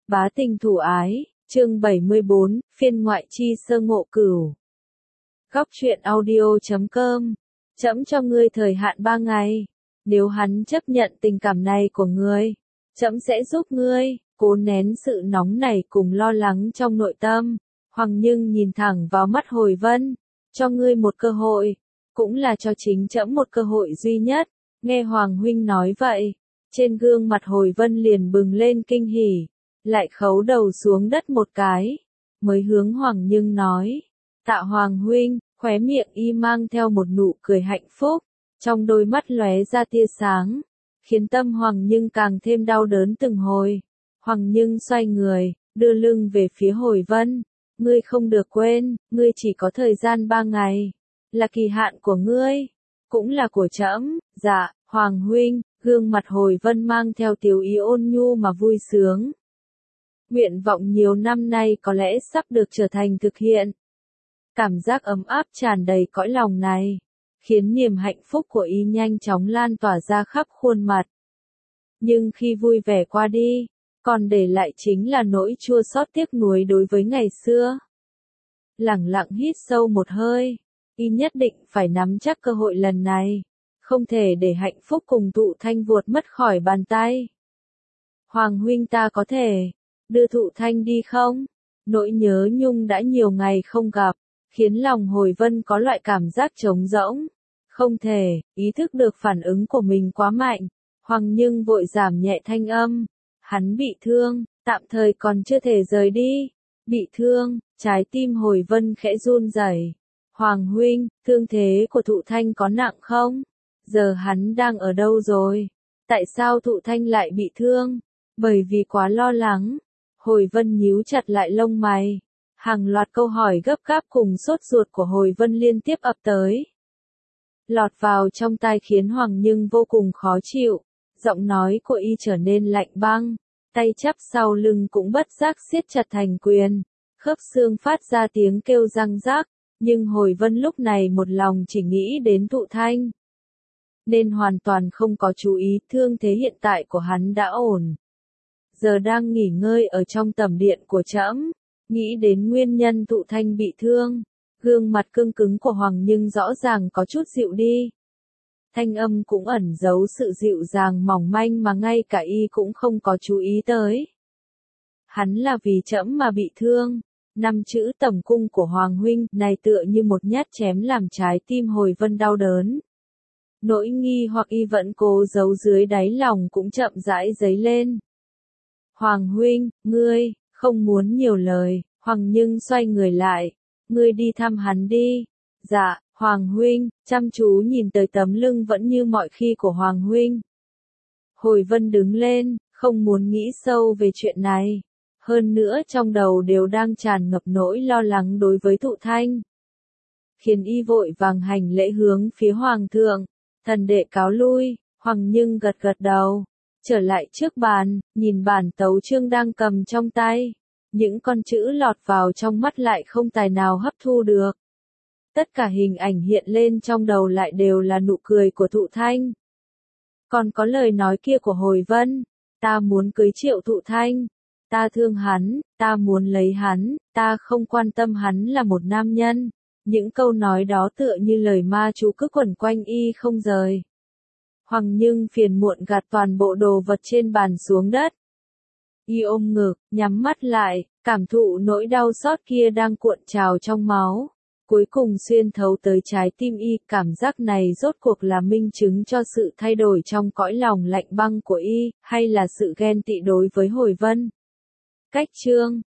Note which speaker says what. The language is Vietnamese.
Speaker 1: Bá tình thủ ái, chương 74, phiên ngoại chi sơ ngộ cửu. Góc truyện audio.com. Trẫm cho ngươi thời hạn 3 ngày. Nếu hắn chấp nhận tình cảm này của ngươi, trẫm sẽ giúp ngươi. Cố nén sự nóng nảy cùng lo lắng trong nội tâm, Hoàng Nhưng nhìn thẳng vào mắt Hồi Vân. Cho ngươi một cơ hội, cũng là cho chính trẫm một cơ hội duy nhất. Nghe Hoàng huynh nói vậy, trên gương mặt Hồi Vân liền bừng lên kinh hỉ, lại khấu đầu xuống đất một cái, mới hướng Hoàng Nhưng nói, tạ Hoàng huynh. Khóe miệng y mang theo một nụ cười hạnh phúc, trong đôi mắt lóe ra tia sáng, khiến tâm Hoàng Nhưng càng thêm đau đớn từng hồi. Hoàng Nhưng xoay người, đưa lưng về phía Hồi Vân, ngươi không được quên, ngươi chỉ có thời gian 3 ngày, là kỳ hạn của ngươi, cũng là của trẫm. Dạ, Hoàng huynh. Gương mặt Hồi Vân mang theo tiểu ý ôn nhu mà vui sướng. Nguyện vọng nhiều năm nay có lẽ sắp được trở thành thực hiện. Cảm giác ấm áp tràn đầy cõi lòng này, khiến niềm hạnh phúc của y nhanh chóng lan tỏa ra khắp khuôn mặt. Nhưng khi vui vẻ qua đi, còn để lại chính là nỗi chua xót tiếc nuối đối với ngày xưa. Lẳng lặng hít sâu một hơi, y nhất định phải nắm chắc cơ hội lần này, không thể để hạnh phúc cùng Thụ Thanh vuột mất khỏi bàn tay. Hoàng huynh, ta có thể đưa Thụ Thanh đi không? Nỗi nhớ nhung đã nhiều ngày không gặp, khiến lòng Hồi Vân có loại cảm giác trống rỗng. Không thể, ý thức được phản ứng của mình quá mạnh, Hoàng Nhưng vội giảm nhẹ thanh âm. Hắn bị thương, tạm thời còn chưa thể rời đi. Bị thương, trái tim Hồi Vân khẽ run rẩy. Hoàng huynh, thương thế của Thụ Thanh có nặng không? Giờ hắn đang ở đâu rồi? Tại sao Thụ Thanh lại bị thương? Bởi vì quá lo lắng. Hồi Vân nhíu chặt lại lông mày. Hàng loạt câu hỏi gấp gáp cùng sốt ruột của Hồi Vân liên tiếp ập tới, lọt vào trong tai khiến Hoàng Nhưng vô cùng khó chịu. Giọng nói của y trở nên lạnh băng, tay chắp sau lưng cũng bất giác siết chặt thành quyền, khớp xương phát ra tiếng kêu răng rắc. Nhưng Hồi Vân lúc này một lòng chỉ nghĩ đến Thụ Thanh, nên hoàn toàn không có chú ý thương thế hiện tại của hắn đã ổn. Giờ đang nghỉ ngơi ở trong tẩm điện của trẫm. Nghĩ đến nguyên nhân Thụ Thanh bị thương, gương mặt cương cứng của Hoàng Nhưng rõ ràng có chút dịu đi. Thanh âm cũng ẩn giấu sự dịu dàng mỏng manh mà ngay cả y cũng không có chú ý tới. Hắn là vì trẫm mà bị thương. 5 chữ tẩm cung của Hoàng huynh này tựa như một nhát chém làm trái tim Hồi Vân đau đớn. Nỗi nghi hoặc y vẫn cố giấu dưới đáy lòng cũng chậm rãi dấy lên. Hoàng huynh, ngươi không muốn nhiều lời. Hoàng Nhưng xoay người lại, ngươi đi thăm hắn đi. Dạ, Hoàng huynh. Chăm chú nhìn tới tấm lưng vẫn như mọi khi của Hoàng huynh. Hồi Vân đứng lên, không muốn nghĩ sâu về chuyện này. Hơn nữa trong đầu đều đang tràn ngập nỗi lo lắng đối với Thụ Thanh, khiến y vội vàng hành lễ hướng phía Hoàng thượng. Thần đệ cáo lui. Hoàng Nhưng gật gật đầu, trở lại trước bàn, nhìn bản tấu chương đang cầm trong tay. Những con chữ lọt vào trong mắt lại không tài nào hấp thu được. Tất cả hình ảnh hiện lên trong đầu lại đều là nụ cười của Thụ Thanh. Còn có lời nói kia của Hồi Vân, ta muốn cưới Triệu Thụ Thanh, ta thương hắn, ta muốn lấy hắn, ta không quan tâm hắn là một nam nhân. Những câu nói đó tựa như lời ma chú cứ quẩn quanh y không rời. Hoàng Nhưng phiền muộn gạt toàn bộ đồ vật trên bàn xuống đất. Y ôm ngực, nhắm mắt lại, cảm thụ nỗi đau xót kia đang cuộn trào trong máu. Cuối cùng xuyên thấu tới trái tim y, cảm giác này rốt cuộc là minh chứng cho sự thay đổi trong cõi lòng lạnh băng của y, hay là sự ghen tị đối với Hồi Vân. Cách chương